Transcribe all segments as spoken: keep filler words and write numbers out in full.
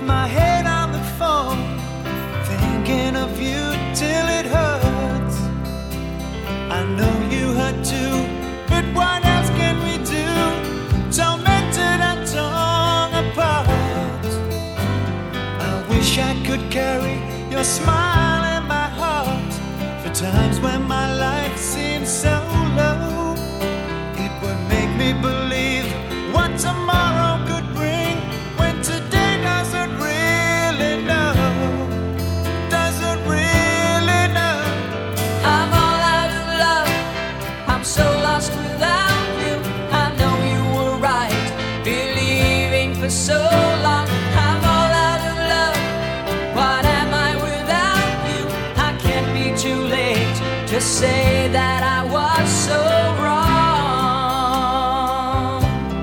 my head on the phone, thinking of you till it hurts. I know you hurt too, but what else can we do? Tormented and torn apart. I wish I could carry your smile in my heart for times when my life seems so low. It would make me believe what tomorrow could bring, when today doesn't really know, doesn't really know. I'm all out of love, I'm so lost without you. I know you were right, believing for so long. I'm all out of love, what am I without you? I can't be too late to say that I was so wrong.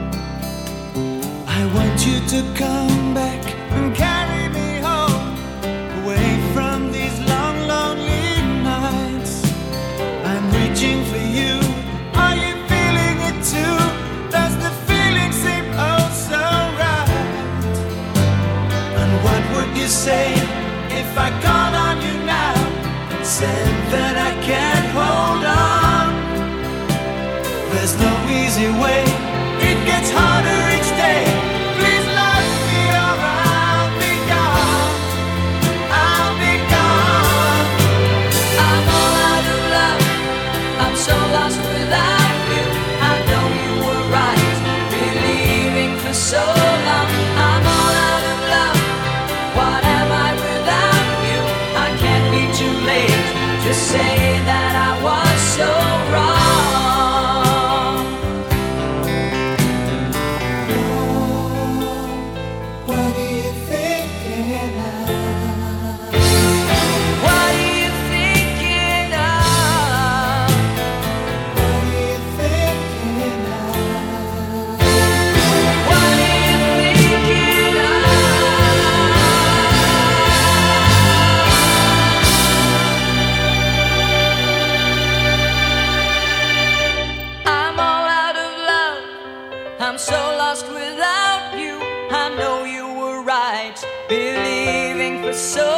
I want you to come back and carry me home, away from these long, lonely nights. I'm reaching for you, are you feeling it too? Does the feeling seem oh so right? And what would you say if I called on you now and said that I can't hold on? There's no easy way, it gets harder each day. Please love me or I'll be gone, I'll be gone. I'm all out of love, I'm so lost without you. I know you were right, believing for so long. I'm all out of love, what am I without you? I can't be too late to say that I was so wrong. What are you thinking of? What are you thinking of? What are you thinking of? What are you thinking of? I'm all out of love, I'm so lost without you. I know you were right, believing for so